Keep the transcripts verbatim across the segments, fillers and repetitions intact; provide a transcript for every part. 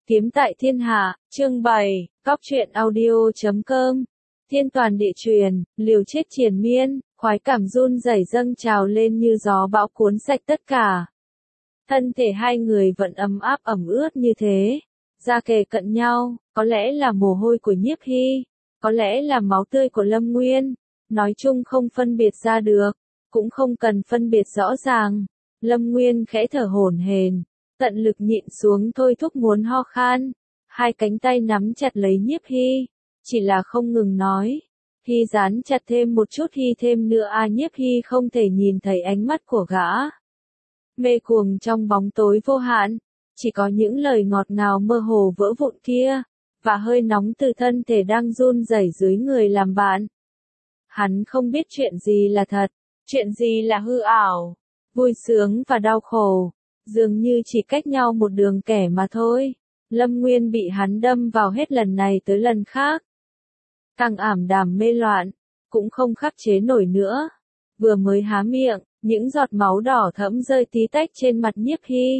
Kiếm tại thiên hạ, chương bảy, cóc truyện audio chấm com. Thiên toàn địa truyền, liều chết triền miên, khoái cảm run rẩy dâng trào lên như gió bão cuốn sạch tất cả. Thân thể hai người vẫn ấm áp ẩm ướt như thế, ra kề cận nhau, có lẽ là mồ hôi của Nhiếp Hy, có lẽ là máu tươi của Lâm Nguyên, nói chung không phân biệt ra được, cũng không cần phân biệt rõ ràng. Lâm Nguyên khẽ thở hổn hển, tận lực nhịn xuống thôi thúc muốn ho khan, hai cánh tay nắm chặt lấy Nhiếp Hy, chỉ là không ngừng nói. Hy dán chặt thêm một chút, Hy thêm nữa à. Nhiếp Hy không thể nhìn thấy ánh mắt của gã. Mê cuồng trong bóng tối vô hạn, chỉ có những lời ngọt ngào mơ hồ vỡ vụn kia, và hơi nóng từ thân thể đang run rẩy dưới người làm bạn. Hắn không biết chuyện gì là thật, chuyện gì là hư ảo, vui sướng và đau khổ, dường như chỉ cách nhau một đường kẻ mà thôi. Lâm Nguyên bị hắn đâm vào hết lần này tới lần khác. Càng ảm đạm mê loạn, cũng không khắc chế nổi nữa. Vừa mới há miệng, những giọt máu đỏ thẫm rơi tí tách trên mặt Nhiếp Hy.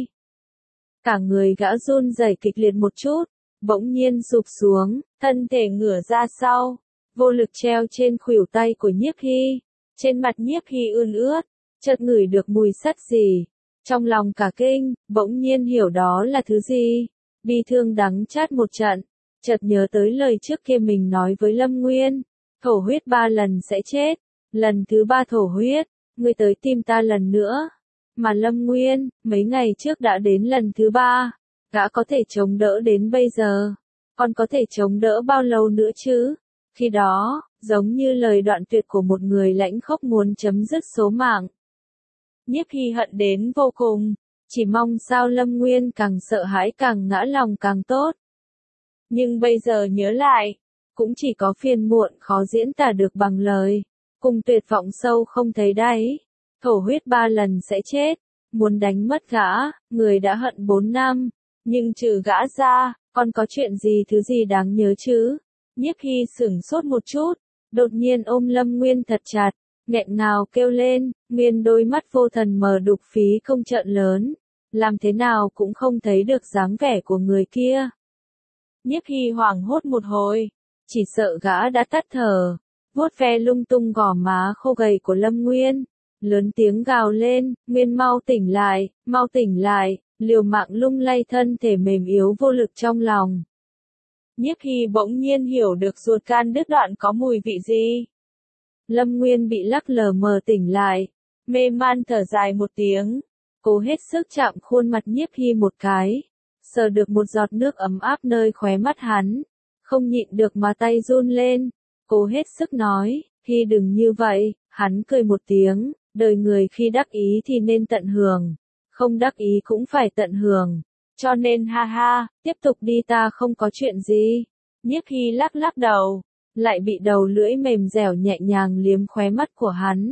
Cả người gã run rẩy kịch liệt một chút, bỗng nhiên sụp xuống, thân thể ngửa ra sau, vô lực treo trên khuỷu tay của Nhiếp Hy. Trên mặt Nhiếp Hy ươn ướt, chợt ngửi được mùi sắt gì. Trong lòng cả kinh, bỗng nhiên hiểu đó là thứ gì. Bi thương đắng chát một trận, chợt nhớ tới lời trước kia mình nói với Lâm Nguyên. Thổ huyết ba lần sẽ chết, lần thứ ba thổ huyết, ngươi tới tìm ta lần nữa. Mà Lâm Nguyên, mấy ngày trước đã đến lần thứ ba, gã có thể chống đỡ đến bây giờ, còn có thể chống đỡ bao lâu nữa chứ? Khi đó, giống như lời đoạn tuyệt của một người lãnh khốc muốn chấm dứt số mạng. Nhiếp Hy hận đến vô cùng, chỉ mong sao Lâm Nguyên càng sợ hãi càng ngã lòng càng tốt. Nhưng bây giờ nhớ lại, cũng chỉ có phiền muộn khó diễn tả được bằng lời, cùng tuyệt vọng sâu không thấy đáy. Thổ huyết ba lần sẽ chết, muốn đánh mất gã, người đã hận bốn năm, nhưng trừ gã ra, còn có chuyện gì thứ gì đáng nhớ chứ? Nhiếp Hy sửng sốt một chút, đột nhiên ôm Lâm Nguyên thật chặt, nghẹn ngào kêu lên. Nguyên đôi mắt vô thần mờ đục phí không trợn lớn, làm thế nào cũng không thấy được dáng vẻ của người kia. Nhiếp Hy hoảng hốt một hồi, chỉ sợ gã đã tắt thở, vuốt ve lung tung gò má khô gầy của Lâm Nguyên, lớn tiếng gào lên, Nguyên mau tỉnh lại, mau tỉnh lại, liều mạng lung lay thân thể mềm yếu vô lực trong lòng. Nhiếp Hy bỗng nhiên hiểu được ruột gan đứt đoạn có mùi vị gì. Lâm Nguyên bị lắc lờ mờ tỉnh lại, mê man thở dài một tiếng, cố hết sức chạm khuôn mặt Nhiếp Hy một cái, sờ được một giọt nước ấm áp nơi khóe mắt hắn, không nhịn được mà tay run lên, cố hết sức nói, Hy đừng như vậy. Hắn cười một tiếng, đời người khi đắc ý thì nên tận hưởng, không đắc ý cũng phải tận hưởng, cho nên ha ha, tiếp tục đi, ta không có chuyện gì. Nhiếp Hy lắc lắc đầu, lại bị đầu lưỡi mềm dẻo nhẹ nhàng liếm khóe mắt của hắn.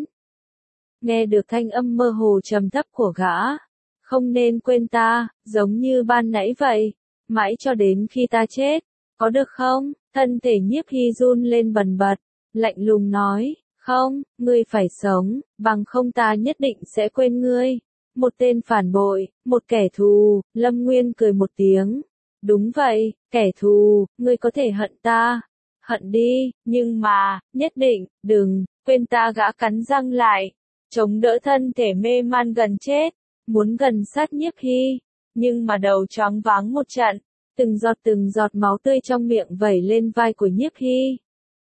Nghe được thanh âm mơ hồ trầm thấp của gã, không nên quên ta, giống như ban nãy vậy, mãi cho đến khi ta chết, có được không? Thân thể Nhiếp Hy run lên bần bật, lạnh lùng nói, không, ngươi phải sống, bằng không ta nhất định sẽ quên ngươi. Một tên phản bội, một kẻ thù. Lâm Nguyên cười một tiếng, đúng vậy, kẻ thù, ngươi có thể hận ta, hận đi, nhưng mà, nhất định, đừng, quên ta. Gã cắn răng lại, chống đỡ thân thể mê man gần chết, muốn gần sát Nhiếp Hy, nhưng mà đầu choáng váng một trận, từng giọt từng giọt máu tươi trong miệng vẩy lên vai của Nhiếp Hy.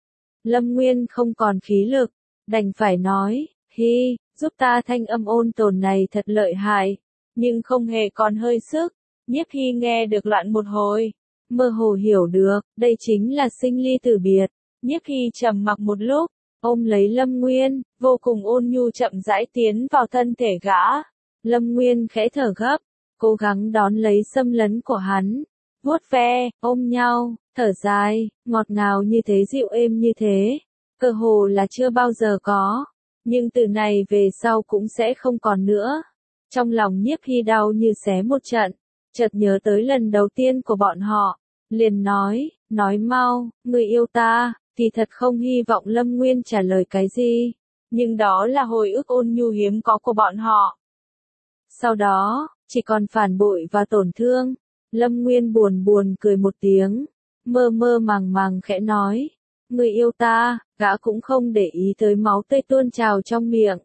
Lâm Nguyên không còn khí lực, đành phải nói, Hy, giúp ta. Thanh âm ôn tồn này thật lợi hại, nhưng không hề còn hơi sức. Nhiếp Hy nghe được loạn một hồi, mơ hồ hiểu được, đây chính là sinh ly tử biệt. Nhiếp Hy trầm mặc một lúc, ôm lấy Lâm Nguyên, vô cùng ôn nhu chậm rãi tiến vào thân thể gã. Lâm Nguyên khẽ thở gấp, cố gắng đón lấy xâm lấn của hắn, vuốt ve, ôm nhau, thở dài, ngọt ngào như thế, dịu êm như thế, cơ hồ là chưa bao giờ có, nhưng từ này về sau cũng sẽ không còn nữa. Trong lòng Nhiếp Hy đau như xé một trận, chợt nhớ tới lần đầu tiên của bọn họ, liền nói, nói mau, người yêu ta. Thì thật không hy vọng Lâm Nguyên trả lời cái gì, nhưng đó là hồi ức ôn nhu hiếm có của bọn họ. Sau đó, chỉ còn phản bội và tổn thương. Lâm Nguyên buồn buồn cười một tiếng, mơ mơ màng màng khẽ nói, người yêu ta, gã cũng không để ý tới máu tươi tuôn trào trong miệng.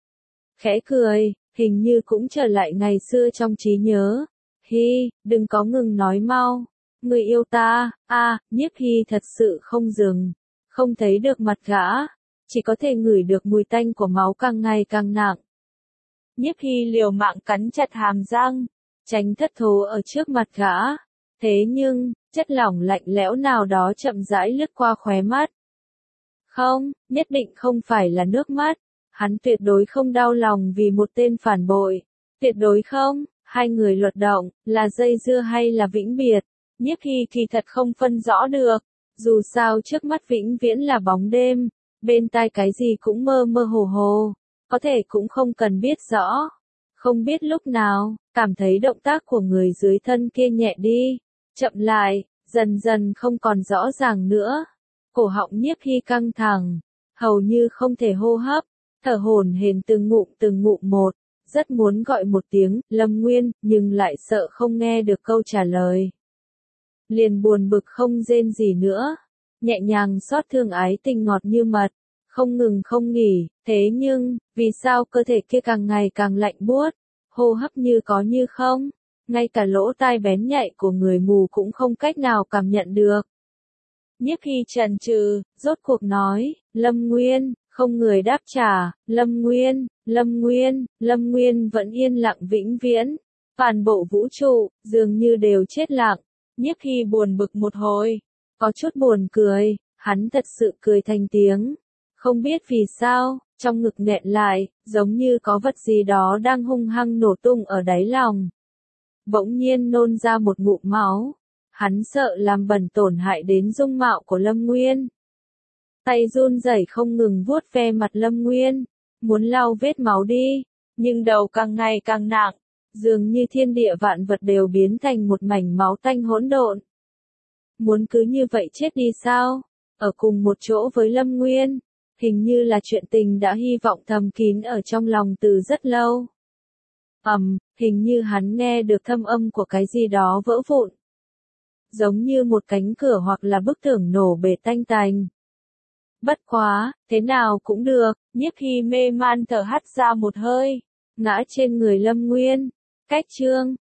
Khẽ cười, hình như cũng trở lại ngày xưa trong trí nhớ. Hi, đừng có ngừng nói mau. Người yêu ta, a, à, Nhiếp Hy thật sự không dừng, không thấy được mặt gã, chỉ có thể ngửi được mùi tanh của máu càng ngày càng nặng. Nhiếp Hy liều mạng cắn chặt hàm răng, tránh thất thố ở trước mặt gã. Thế nhưng, chất lỏng lạnh lẽo nào đó chậm rãi lướt qua khóe mắt. Không, nhất định không phải là nước mắt. Hắn tuyệt đối không đau lòng vì một tên phản bội. Tuyệt đối không, hai người luật động, là dây dưa hay là vĩnh biệt. Nhiếp Hy kỳ thật không phân rõ được. Dù sao trước mắt vĩnh viễn là bóng đêm, bên tai cái gì cũng mơ mơ hồ hồ. Có thể cũng không cần biết rõ. Không biết lúc nào, cảm thấy động tác của người dưới thân kia nhẹ đi, chậm lại, dần dần không còn rõ ràng nữa. Cổ họng Nhiếp Hy căng thẳng, hầu như không thể hô hấp, thở hổn hển từng ngụm từng ngụm một, rất muốn gọi một tiếng, Lâm Nguyên, nhưng lại sợ không nghe được câu trả lời. Liền buồn bực không rên gì nữa, nhẹ nhàng xót thương ái tình ngọt như mật, không ngừng không nghỉ, thế nhưng, vì sao cơ thể kia càng ngày càng lạnh buốt, hô hấp như có như không, ngay cả lỗ tai bén nhạy của người mù cũng không cách nào cảm nhận được. Nhiếp Hy chần chừ, rốt cuộc nói, Lâm Nguyên, không người đáp trả, Lâm Nguyên, Lâm Nguyên, Lâm Nguyên vẫn yên lặng vĩnh viễn, toàn bộ vũ trụ, dường như đều chết lặng. Nhiếp Hy buồn bực một hồi, có chút buồn cười, hắn thật sự cười thành tiếng. Không biết vì sao, trong ngực nghẹn lại, giống như có vật gì đó đang hung hăng nổ tung ở đáy lòng. Bỗng nhiên nôn ra một ngụm máu, hắn sợ làm bẩn tổn hại đến dung mạo của Lâm Nguyên. Tay run rẩy không ngừng vuốt ve mặt Lâm Nguyên, muốn lau vết máu đi, nhưng đầu càng ngày càng nặng, dường như thiên địa vạn vật đều biến thành một mảnh máu tanh hỗn độn. Muốn cứ như vậy chết đi sao? Ở cùng một chỗ với Lâm Nguyên, hình như là chuyện tình đã hy vọng thầm kín ở trong lòng từ rất lâu. Ầm, um, hình như hắn nghe được thâm âm của cái gì đó vỡ vụn. Giống như một cánh cửa hoặc là bức tường nổ bể tanh tành. Bất quá, thế nào cũng được, Nhiếp Hy mê man thở hắt ra một hơi, ngã trên người Lâm Nguyên. Cách chương